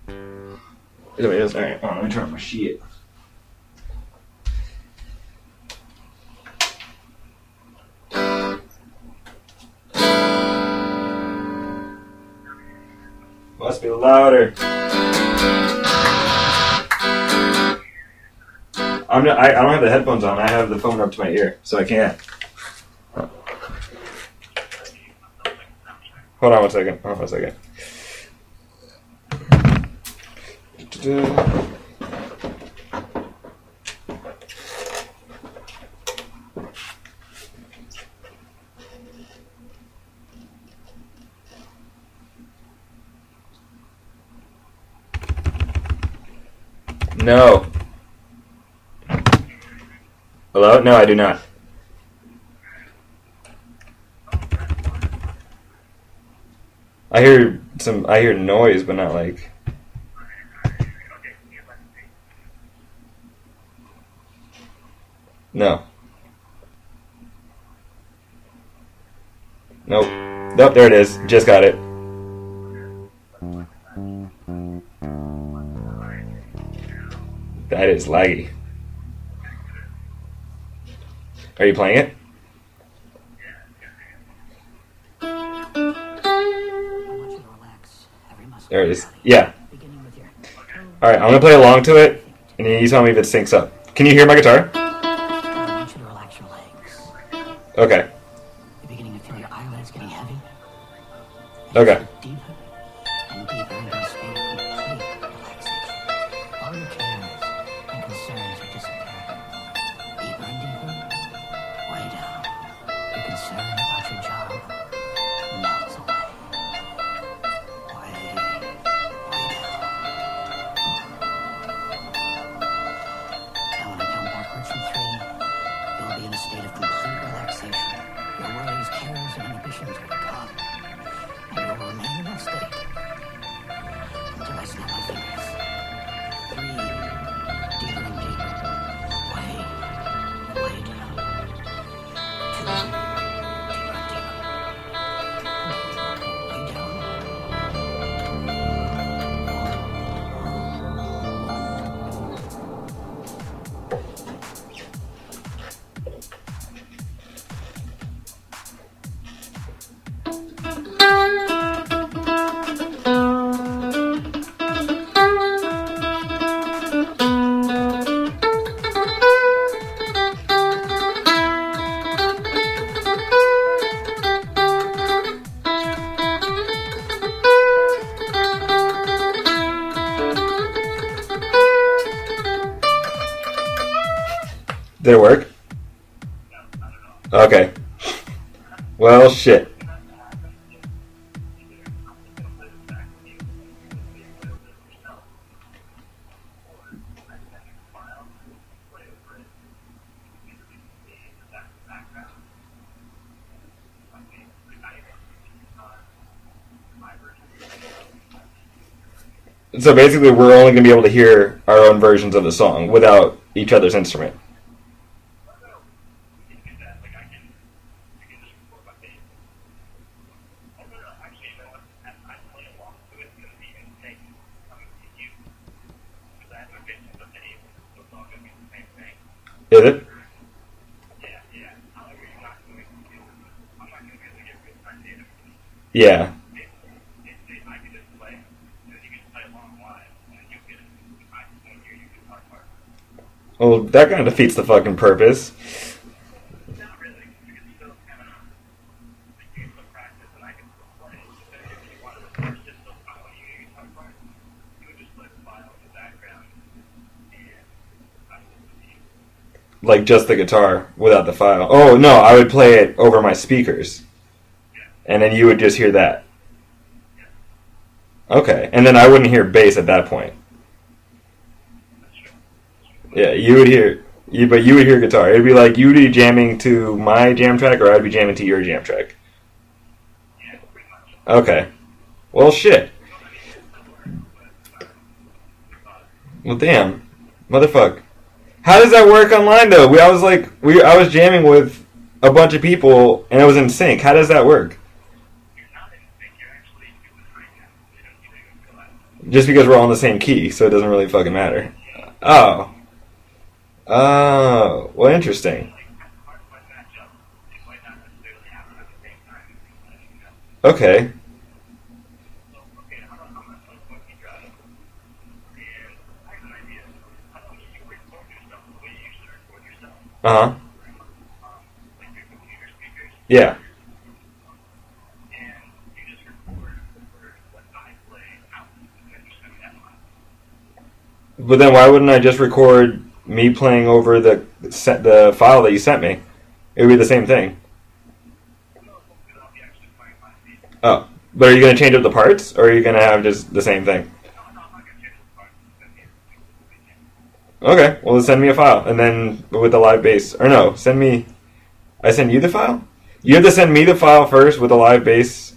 There it is. All right, let me turn on my sheet. Must be louder. I don't have the headphones on. I have the phone up to my ear, so I can't. Hold on one second. No. Hello? No, I do not. I hear noise, but not like. No. Nope. Nope, there it is. Just got it. That is laggy. Are you playing it? There it is. Yeah. Alright, I'm going to play along to it, and you tell me if it syncs up. Can you hear my guitar? Okay. You're beginning to feel your eyelids getting heavy. Okay. Deeper and deeper into a state of complete relaxation. All your cares and concerns are disappearing. Deeper and deeper, way down. Your concern about your job melts away. Way down. Now when I count backwards from 3, you'll be in a state of complete relaxation. Your worries, cares, and inhibitions are gone. And you will remain in that state until I snap my fingers. 3, deeper and deeper. Way down. 2, deeper and deeper. Way down. Did it work? Okay. Well, shit. So basically, we're only going to be able to hear our own versions of the song without each other's instrument. Is it? Yeah. Well, that kind of defeats the fucking purpose. Like just the guitar without the file. Oh no, I would play it over my speakers. And then you would just hear that. Okay, and then I wouldn't hear bass at that point. Yeah, you would hear, but you would hear guitar. It'd be like you would be jamming to my jam track, or I'd be jamming to your jam track. Okay. Well, shit. Well, damn, motherfucker. How does that work online though? I was jamming with a bunch of people and it was in sync. How does that work? Just because we're all in the same key, so it doesn't really fucking matter. Oh. Oh. Well, interesting. Okay. Uh-huh. Yeah. But then why wouldn't I just record me playing over the file that you sent me? It would be the same thing. Oh. But are you going to change up the parts, or are you going to have just the same thing? Okay, well, send me a file, and then with the live bass. Or no, send me... I send you the file? You have to send me the file first with the live bass.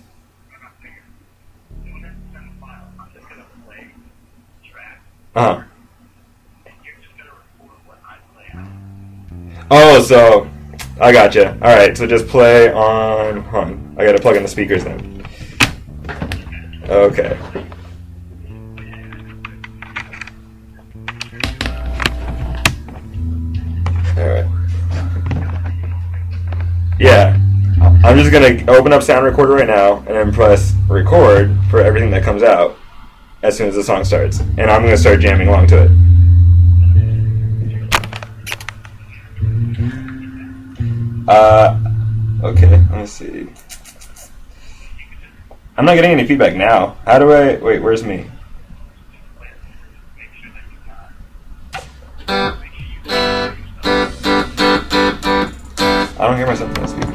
Uh-huh. Oh, so... I gotcha. Alright, so just play on... Hold on. I gotta plug in the speakers then. Okay. Alright. Yeah. I'm just gonna open up Sound Recorder right now and then press record for everything that comes out as soon as the song starts. And I'm gonna start jamming along to it. Okay, let me see. I'm not getting any feedback now. How do I... Wait, where's me? I don't hear myself in the speakers.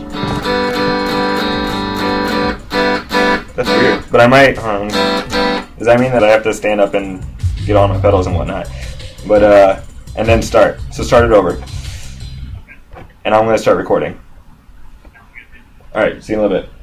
That's weird. But I might... does that mean that I have to stand up and get on my pedals and whatnot? But, and then start. So start it over. And I'm going to start recording. Alright, see you in a little bit.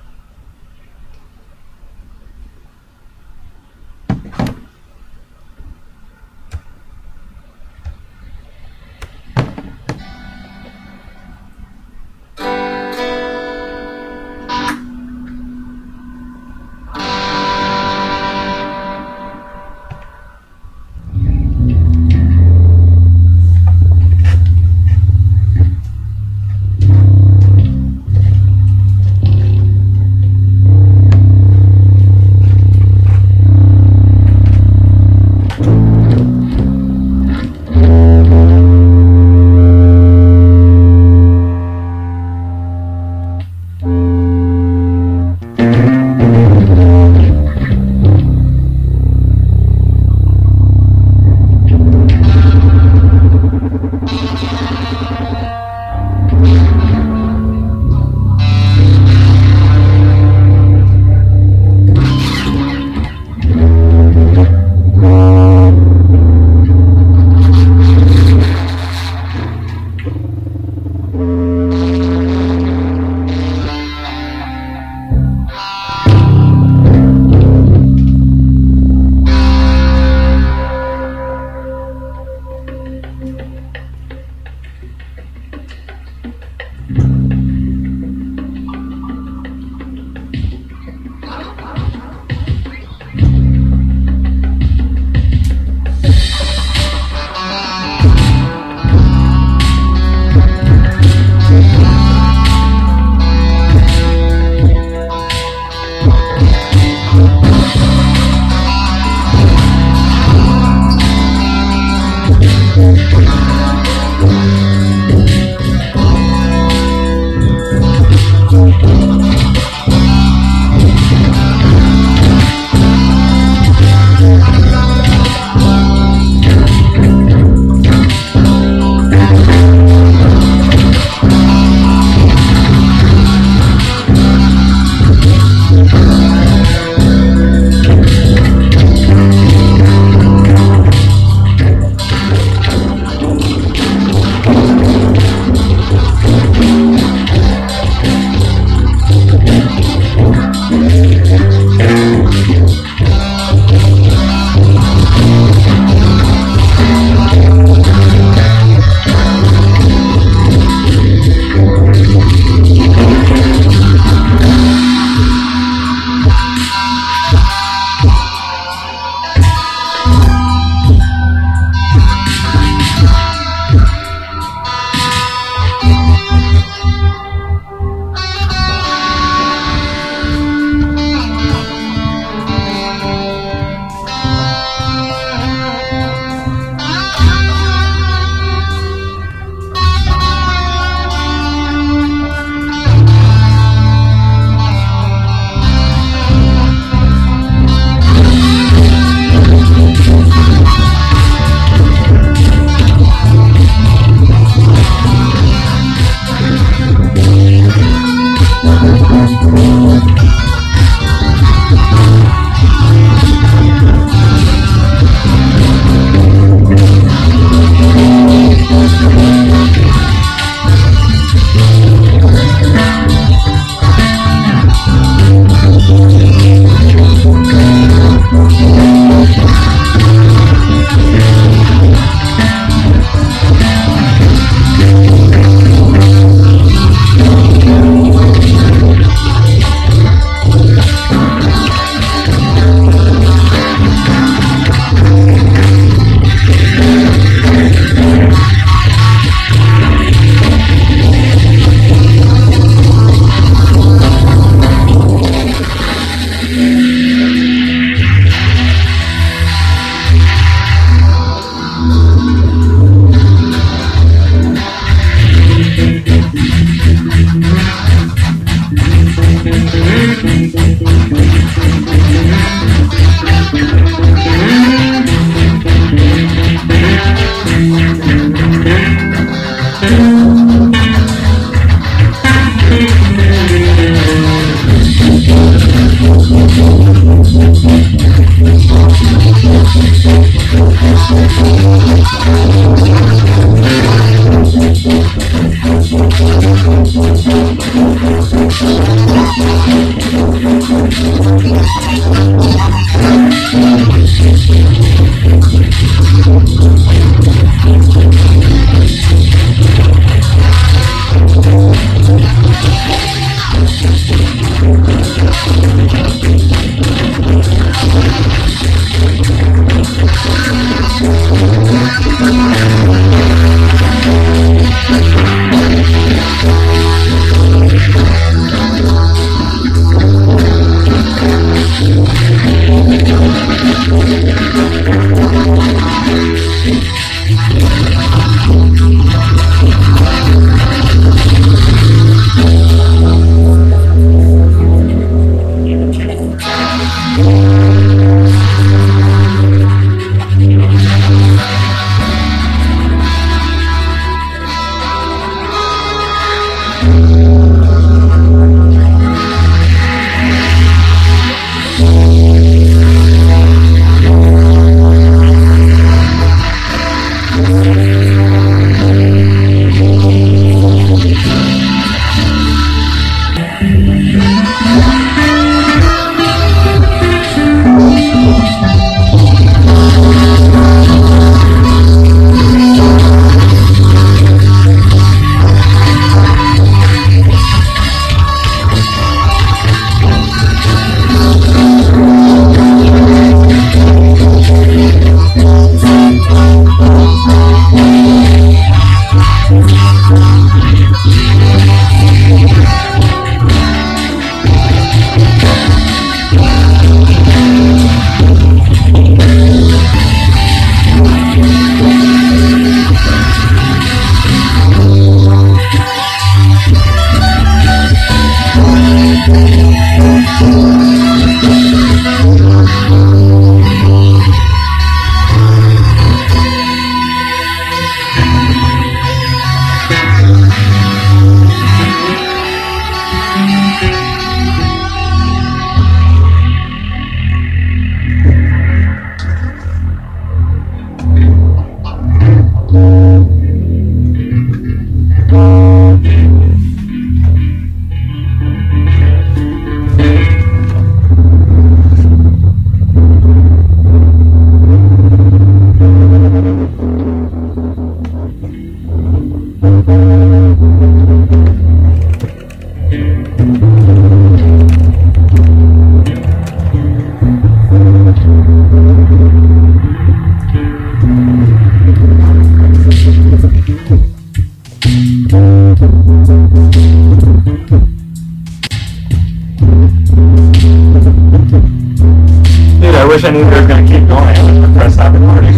wish I knew they were going to keep going. I was going to press stop recording.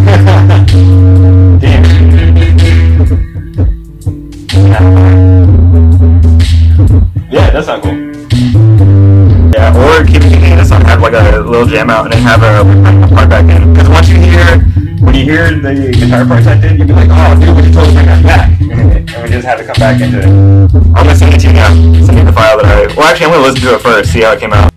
Damn. Yeah, that sounds cool. Yeah, or keep thinking this song, have like a little jam out and then have a part back in. Because once you hear, when you hear the guitar parts I did, you'd be like, oh, dude, we should totally bring that back. And we just had to come back into it. I'm going to send it to you now. Send you the file that well, actually, I'm going to listen to it first, see how it came out.